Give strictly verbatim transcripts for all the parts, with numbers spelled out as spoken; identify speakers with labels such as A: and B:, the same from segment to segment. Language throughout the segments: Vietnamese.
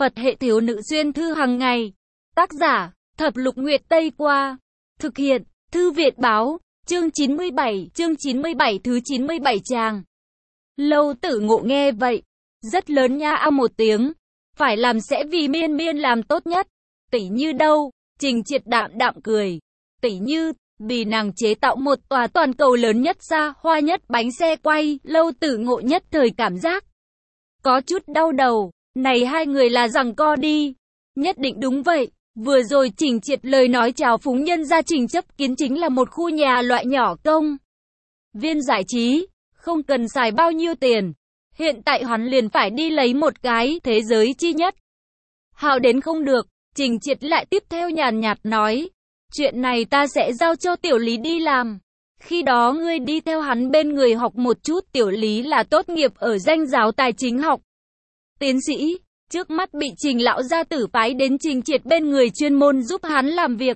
A: Phật hệ thiếu nữ xuyên thư hàng ngày. Tác giả, Thập Lục Nguyệt Tây Qua. Thực hiện, Thư Việt Báo. Chương chín mươi bảy, chương chín mươi bảy thứ chín mươi bảy tràng. Lâu Tử Ngộ nghe vậy, rất lớn nha a một tiếng. Phải làm sẽ vì Miên Miên làm tốt nhất. Tỷ Như đâu? Trình Triệt đạm đạm cười. Tỷ Như, vì nàng chế tạo một tòa toàn cầu lớn nhất, xa hoa nhất bánh xe quay. Lâu Tử Ngộ nhất thời cảm giác có chút đau đầu. Này hai người là giằng co đi. Nhất định đúng vậy. Vừa rồi Trình Triệt lời nói chào phúng nhân gia Trình Chấp Kiến chính là một khu nhà loại nhỏ công viên giải trí, không cần xài bao nhiêu tiền. Hiện tại hắn liền phải đi lấy một cái thế giới chi nhất. Hào đến không được. Trình Triệt lại tiếp theo nhàn nhạt nói, chuyện này ta sẽ giao cho Tiểu Lý đi làm. Khi đó ngươi đi theo hắn bên người học một chút. Tiểu Lý là tốt nghiệp ở danh giáo tài chính học tiến sĩ, trước mắt bị Trình lão gia tử phái đến Trình Triệt bên người chuyên môn giúp hắn làm việc.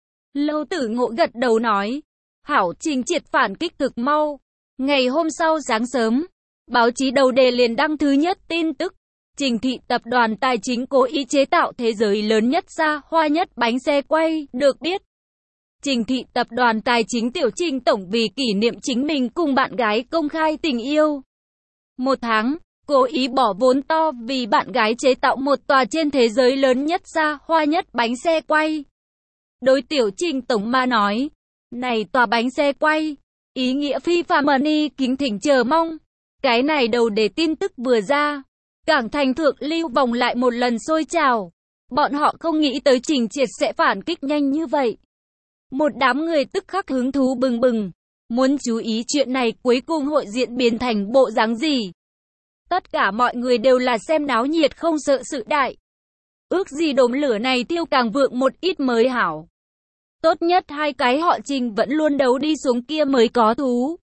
A: Lâu Tử Ngộ gật đầu nói, hảo. Trình Triệt phản kích cực mau. Ngày hôm sau sáng sớm, báo chí đầu đề liền đăng thứ nhất tin tức. Trình thị tập đoàn tài chính cố ý chế tạo thế giới lớn nhất, xa hoa nhất bánh xe quay. Được biết, Trình thị tập đoàn tài chính Tiểu Trình tổng vì kỷ niệm chính mình cùng bạn gái công khai tình yêu một tháng, cố ý bỏ vốn to vì bạn gái chế tạo một tòa trên thế giới lớn nhất, xa hoa nhất bánh xe quay. Đối Tiểu Trình tổng mà nói, này tòa bánh xe quay, ý nghĩa phi phàm, money kính thỉnh chờ mong. Cái này đầu đề tin tức vừa ra, Cảng Thành thượng lưu vòng lại một lần sôi trào. Bọn họ không nghĩ tới Trình Triệt sẽ phản kích nhanh như vậy. Một đám người tức khắc hứng thú bừng bừng, muốn chú ý chuyện này cuối cùng hội diễn biến thành bộ dáng gì. Tất cả mọi người đều là xem náo nhiệt không sợ sự đại. Ước gì đốm lửa này thiêu càng vượng một ít mới hảo. Tốt nhất hai cái họ Trình vẫn luôn đấu đi xuống kia mới có thú.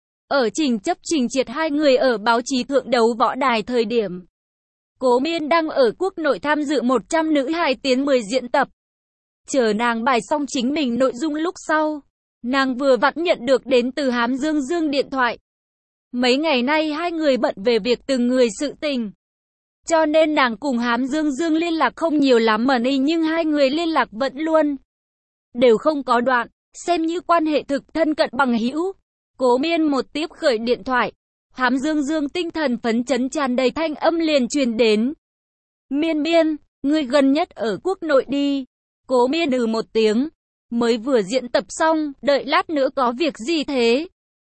A: Ở Trình Chấp Trình Triệt hai người ở báo chí thượng đấu võ đài thời điểm, Cố Miên đang ở quốc nội tham dự một trăm nữ hài tiến mười diễn tập. Chờ nàng bài xong chính mình nội dung lúc sau, nàng vừa vặn nhận được đến từ Hám Dương Dương điện thoại. Mấy ngày nay hai người bận về việc từng người sự tình, cho nên nàng cùng Hám Dương Dương liên lạc không nhiều lắm mà đi, nhưng hai người liên lạc vẫn luôn đều không có đoạn, xem như quan hệ thực thân cận bằng hữu. Cố Miên một tiếp khởi điện thoại, Hám Dương Dương tinh thần phấn chấn tràn đầy thanh âm liền truyền đến. Miên Miên, ngươi gần nhất ở quốc nội đi. Cố Miên ừ một tiếng, mới vừa diễn tập xong, đợi lát nữa có việc gì thế?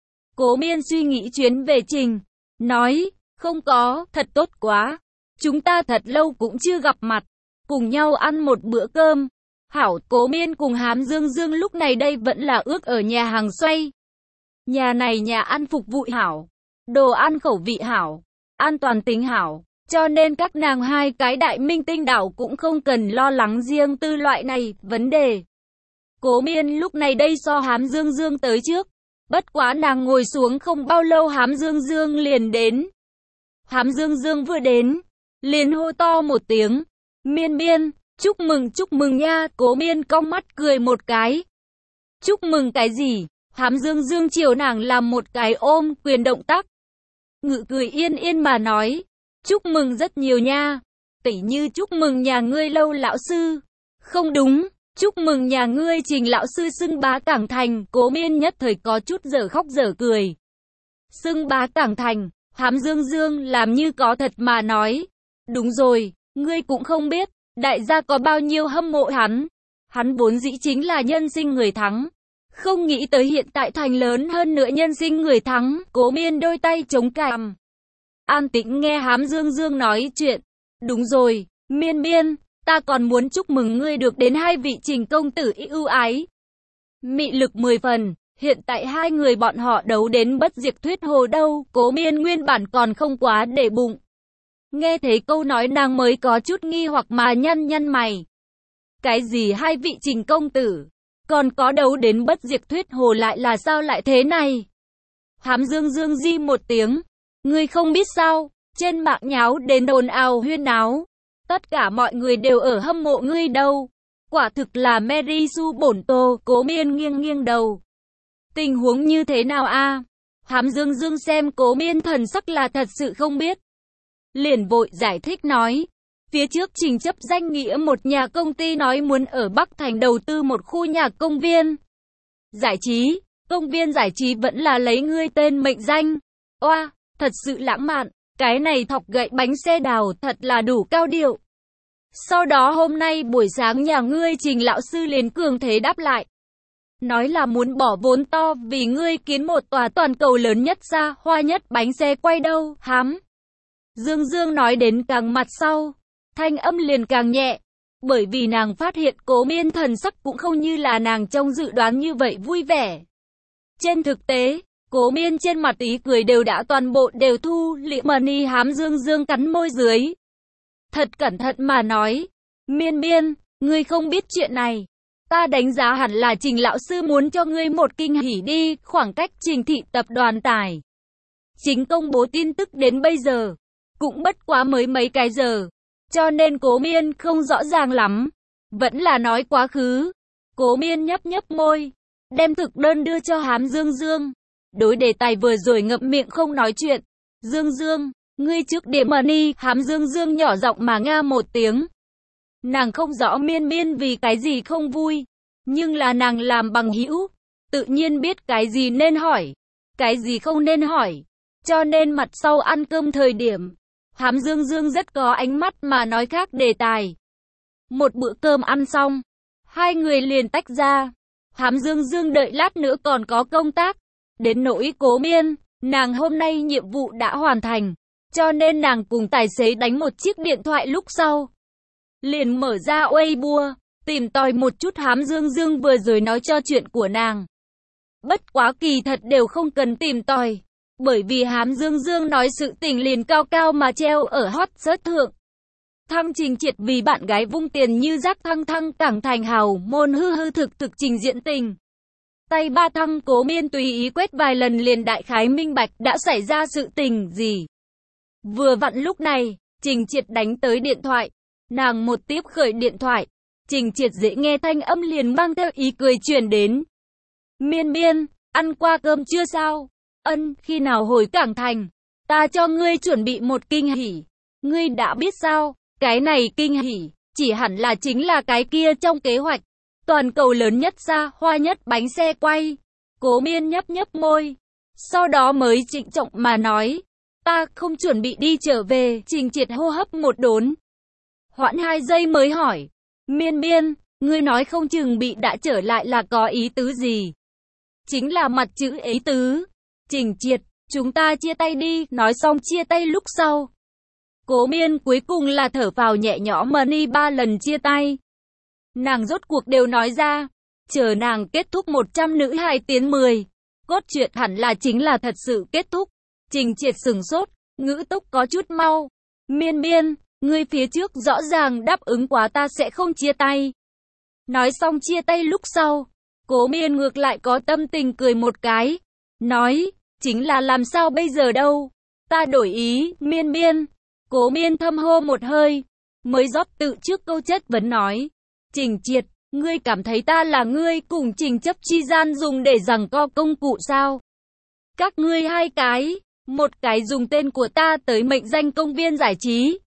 A: Cố Miên suy nghĩ chuyến về Trình, nói, không có, thật tốt quá. Chúng ta thật lâu cũng chưa gặp mặt, cùng nhau ăn một bữa cơm. Hảo. Cố Miên cùng Hám Dương Dương lúc này đây vẫn là ước ở nhà hàng xoay. Nhà này nhà ăn phục vụ hảo, đồ ăn khẩu vị hảo, an toàn tính hảo, cho nên các nàng hai cái đại minh tinh đảo cũng không cần lo lắng riêng tư loại này vấn đề. Cố Miên lúc này đây so Hám Dương Dương tới trước, bất quá nàng ngồi xuống không bao lâu Hám Dương Dương liền đến. Hám Dương Dương vừa đến, liền hô to một tiếng, Miên Miên, chúc mừng chúc mừng nha. Cố Miên cong mắt cười một cái. Chúc mừng cái gì? Hám Dương Dương chiều nàng làm một cái ôm quyền động tác. Ngự cười yên yên mà nói, chúc mừng rất nhiều nha. Tỷ Như chúc mừng nhà ngươi Lâu lão sư. Không đúng, chúc mừng nhà ngươi Trình lão sư xưng bá Cảng Thành. Cố Miên nhất thời có chút dở khóc dở cười. Xưng bá Cảng Thành, Hám Dương Dương làm như có thật mà nói, đúng rồi, ngươi cũng không biết, đại gia có bao nhiêu hâm mộ hắn. Hắn vốn dĩ chính là nhân sinh người thắng. Không nghĩ tới hiện tại thành lớn hơn nữa nhân sinh người thắng. Cố Miên đôi tay chống cằm, an tĩnh nghe Hám Dương Dương nói chuyện. Đúng rồi, Miên Miên, ta còn muốn chúc mừng ngươi được đến hai vị Trình công tử ưu ái. Mị lực mười phần, hiện tại hai người bọn họ đấu đến bất diệt thuyết hồ đâu. Cố Miên nguyên bản còn không quá để bụng, nghe thấy câu nói nàng mới có chút nghi hoặc mà nhăn nhăn mày. Cái gì hai vị Trình công tử? Còn có đấu đến bất diệt thuyết hồ lại là sao lại thế này? Hám Dương Dương di một tiếng. Ngươi không biết sao? Trên mạng nháo đến ồn ào huyên náo. Tất cả mọi người đều ở hâm mộ ngươi đâu. Quả thực là Mary Sue bổn tô. Cố Miên nghiêng nghiêng đầu. Tình huống như thế nào a? Hám Dương Dương xem Cố Miên thần sắc là thật sự không biết, liền vội giải thích nói. Phía trước Trình Chấp danh nghĩa một nhà công ty nói muốn ở Bắc Thành đầu tư một khu nhà công viên giải trí. Công viên giải trí vẫn là lấy ngươi tên mệnh danh. Oa, thật sự lãng mạn. Cái này thọc gậy bánh xe đào thật là đủ cao điệu. Sau đó hôm nay buổi sáng nhà ngươi Trình lão sư liền cường thế đáp lại. Nói là muốn bỏ vốn to vì ngươi kiến một tòa toàn cầu lớn nhất xa hoa nhất bánh xe quay đâu, hám. Dương Dương nói đến càng mặt sau, thanh âm liền càng nhẹ. Bởi vì nàng phát hiện Cố Miên thần sắc cũng không như là nàng trong dự đoán như vậy vui vẻ. Trên thực tế, Cố Miên trên mặt ý cười đều đã toàn bộ đều thu liệm mani hám Dương Dương cắn môi dưới. Thật cẩn thận mà nói, Miên Miên, ngươi không biết chuyện này. Ta đánh giá hẳn là Trình lão sư muốn cho ngươi một kinh hỉ đi, khoảng cách Trình thị tập đoàn tài chính công bố tin tức đến bây giờ, cũng bất quá mới mấy cái giờ, cho nên Cố Miên không rõ ràng lắm, vẫn là nói quá khứ. Cố Miên nhấp nhấp môi, đem thực đơn đưa cho hám Dương Dương. Đối đề tài vừa rồi ngậm miệng không nói chuyện. Dương Dương, ngươi trước điểm money, hám Dương Dương nhỏ giọng mà nga một tiếng. Nàng không rõ Miên Miên vì cái gì không vui, nhưng là nàng làm bằng hữu, tự nhiên biết cái gì nên hỏi, cái gì không nên hỏi. Cho nên mặt sau ăn cơm thời điểm, hám Dương Dương rất có ánh mắt mà nói khác đề tài. Một bữa cơm ăn xong, hai người liền tách ra. Hám Dương Dương đợi lát nữa còn có công tác. Đến nỗi Cố Miên, nàng hôm nay nhiệm vụ đã hoàn thành, cho nên nàng cùng tài xế đánh một chiếc điện thoại lúc sau. Liền mở ra Weibo, tìm tòi một chút hám Dương Dương vừa rồi nói cho chuyện của nàng. Bất quá kỳ thật đều không cần tìm tòi, bởi vì hám Dương Dương nói sự tình liền cao cao mà treo ở hot search thượng. Thăng Trình Triệt vì bạn gái vung tiền như rác thăng thăng cảng thành hào môn hư hư thực thực trình diễn tình. Tay ba thăng Cố Miên tùy ý quét vài lần liền đại khái minh bạch đã xảy ra sự tình gì. Vừa vặn lúc này, Trình Triệt đánh tới điện thoại. Nàng một tiếp khởi điện thoại. Trình Triệt dễ nghe thanh âm liền mang theo ý cười truyền đến. Miên Miên, ăn qua cơm chưa sao? Ân, khi nào hồi Cảng Thành? Ta cho ngươi chuẩn bị một kinh hỉ. Ngươi đã biết sao? Cái này kinh hỉ, chỉ hẳn là chính là cái kia trong kế hoạch. Toàn cầu lớn nhất xa hoa nhất bánh xe quay. Cố Miên nhấp nhấp môi. Sau đó mới trịnh trọng mà nói. Ta không chuẩn bị đi trở về. Trình Triệt hô hấp một đốn. Hoãn hai giây mới hỏi. Miên Miên, ngươi nói không chừng bị đã trở lại là có ý tứ gì? Chính là mặt chữ ý tứ. Trình Triệt, chúng ta chia tay đi. Nói xong chia tay lúc sau. Cố Miên cuối cùng là thở phào nhẹ nhõm money ba lần chia tay. Nàng rốt cuộc đều nói ra, chờ nàng kết thúc một trăm nữ hai tiến mười. Cốt truyện hẳn là chính là thật sự kết thúc. Trình Triệt sừng sốt, ngữ tốc có chút mau. Miên Miên, ngươi phía trước rõ ràng đáp ứng quá ta sẽ không chia tay. Nói xong chia tay lúc sau, Cố Miên ngược lại có tâm tình cười một cái. Nói, chính là làm sao bây giờ đâu. Ta đổi ý, Miên Miên. Cố Miên thâm hô một hơi, mới rót tự trước câu chất vấn nói. Trình Triệt, ngươi cảm thấy ta là ngươi cùng Trình Chấp chi gian dùng để giằng co công cụ sao? Các ngươi hai cái, một cái dùng tên của ta tới mệnh danh công viên giải trí.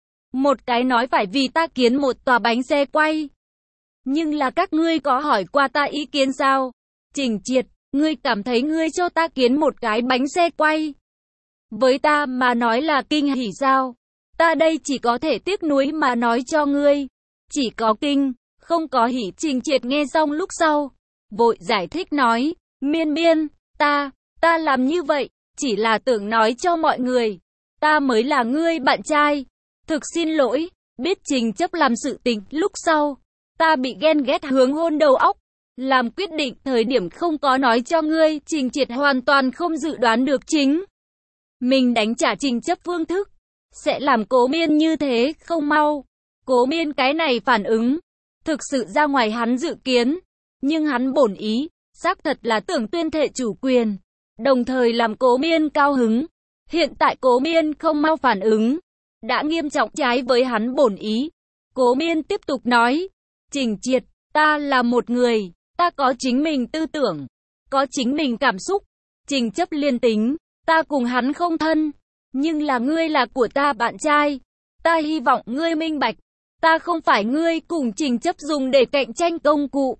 A: Một cái nói phải vì ta kiến một tòa bánh xe quay. Nhưng là các ngươi có hỏi qua ta ý kiến sao? Trình Triệt, ngươi cảm thấy ngươi cho ta kiến một cái bánh xe quay. Với ta mà nói là kinh hỉ sao? Ta đây chỉ có thể tiếc nuối mà nói cho ngươi. Chỉ có kinh, không có hỉ. Trình Triệt nghe xong lúc sau, vội giải thích nói, Miên Miên, ta, ta làm như vậy, chỉ là tưởng nói cho mọi người, ta mới là ngươi bạn trai. Thực xin lỗi, biết Trình Chấp làm sự tình, lúc sau, ta bị ghen ghét hướng hôn đầu óc, làm quyết định thời điểm không có nói cho ngươi. Trình Triệt hoàn toàn không dự đoán được chính mình đánh trả Trình Chấp phương thức sẽ làm Cố Miên như thế không mau. Cố Miên cái này phản ứng, thực sự ra ngoài hắn dự kiến, nhưng hắn bổn ý, xác thật là tưởng tuyên thệ chủ quyền, đồng thời làm Cố Miên cao hứng. Hiện tại Cố Miên không mau phản ứng, đã nghiêm trọng trái với hắn bổn ý. Cố Miên tiếp tục nói, Trình Triệt, ta là một người, ta có chính mình tư tưởng, có chính mình cảm xúc. Trình Chấp liên tính, ta cùng hắn không thân, nhưng là ngươi là của ta bạn trai. Ta hy vọng ngươi minh bạch. Ta không phải ngươi cùng Trình Chấp dùng để cạnh tranh công cụ.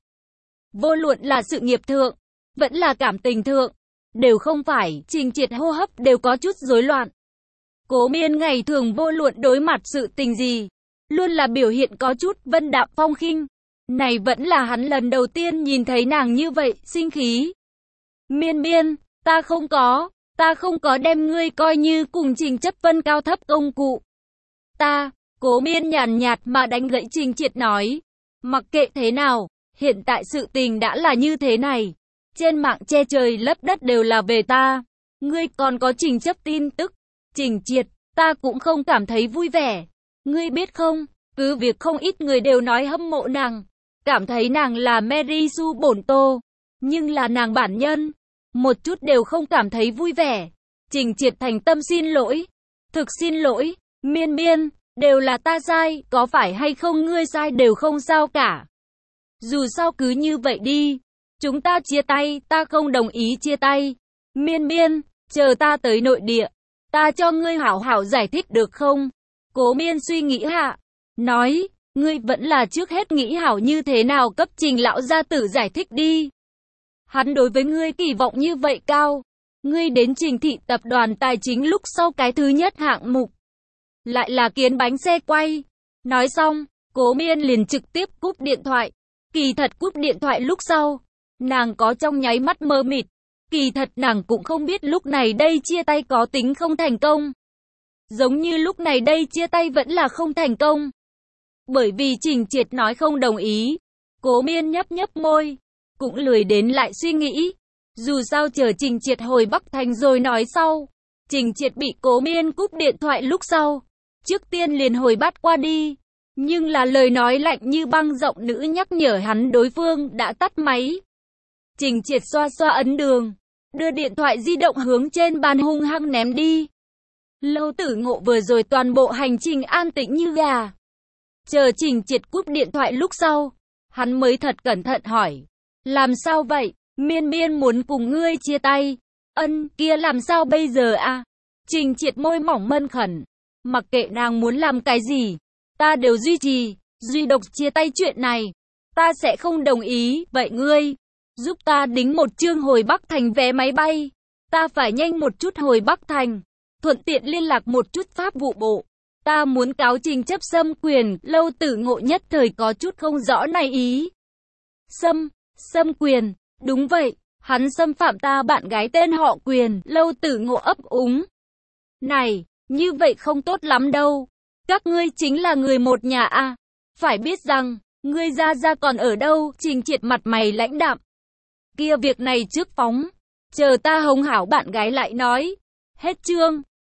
A: Vô luận là sự nghiệp thượng, vẫn là cảm tình thượng, đều không phải. Trình Triệt hô hấp đều có chút rối loạn. Cố Miên ngày thường vô luận đối mặt sự tình gì, luôn là biểu hiện có chút vân đạm phong khinh. Này vẫn là hắn lần đầu tiên nhìn thấy nàng như vậy, sinh khí. Miên Miên, ta không có, ta không có đem ngươi coi như cùng Trình Chấp phân cao thấp công cụ. Ta, Cố Miên nhàn nhạt mà đánh gãy Trình Triệt nói, mặc kệ thế nào, hiện tại sự tình đã là như thế này. Trên mạng che trời lấp đất đều là về ta. Ngươi còn có Trình Chấp tin tức. Trình Triệt, ta cũng không cảm thấy vui vẻ. Ngươi biết không, cứ việc không ít người đều nói hâm mộ nàng, cảm thấy nàng là Mary Sue bổn tô, nhưng là nàng bản nhân, một chút đều không cảm thấy vui vẻ. Trình Triệt thành tâm xin lỗi. Thực xin lỗi, Miên Miên, đều là ta sai, có phải hay không ngươi sai đều không sao cả. Dù sao cứ như vậy đi, chúng ta chia tay, ta không đồng ý chia tay. Miên Miên, chờ ta tới nội địa, ta cho ngươi hảo hảo giải thích được không? Cố Miên suy nghĩ hạ, nói, ngươi vẫn là trước hết nghĩ hảo như thế nào cấp Trình lão gia tử giải thích đi. Hắn đối với ngươi kỳ vọng như vậy cao, ngươi đến Trình thị tập đoàn tài chính lúc sau cái thứ nhất hạng mục, lại là kiến bánh xe quay. Nói xong, Cố Miên liền trực tiếp cúp điện thoại. Kỳ thật cúp điện thoại lúc sau, nàng có trong nháy mắt mơ mịt. Kỳ thật nàng cũng không biết lúc này đây chia tay có tính không thành công. Giống như lúc này đây chia tay vẫn là không thành công. Bởi vì Trình Triệt nói không đồng ý. Cố Miên nhấp nhấp môi, cũng lười đến lại suy nghĩ. Dù sao chờ Trình Triệt hồi Bắc Thành rồi nói sau. Trình Triệt bị Cố Miên cúp điện thoại lúc sau, trước tiên liền hồi bắt qua đi. Nhưng là lời nói lạnh như băng giọng nữ nhắc nhở hắn đối phương đã tắt máy. Trình Triệt xoa xoa ấn đường, đưa điện thoại di động hướng trên bàn hung hăng ném đi. Lâu Tử Ngộ vừa rồi toàn bộ hành trình an tĩnh như gà. Chờ Trình Triệt cúp điện thoại lúc sau, hắn mới thật cẩn thận hỏi. Làm sao vậy? Miên Miên muốn cùng ngươi chia tay. Ân, kia làm sao bây giờ à? Trình Triệt môi mỏng mân khẩn. Mặc kệ nàng muốn làm cái gì, ta đều duy trì. Duy độc chia tay chuyện này, ta sẽ không đồng ý. Vậy ngươi, giúp ta đính một chương hồi Bắc Thành vé máy bay. Ta phải nhanh một chút hồi Bắc Thành, thuận tiện liên lạc một chút pháp vụ bộ. Ta muốn cáo Trình Chấp xâm quyền. Lâu Tử Ngộ nhất thời có chút không rõ này ý. Xâm, xâm quyền, đúng vậy, hắn xâm phạm ta bạn gái tên họ Quyền. Lâu Tử Ngộ ấp úng. Này, như vậy không tốt lắm đâu. Các ngươi chính là người một nhà à. Phải biết rằng, ngươi ra ra còn ở đâu. Trình Triệt mặt mày lãnh đạm. Kia việc này trước phóng, chờ ta hống hảo bạn gái lại nói. Hết chương.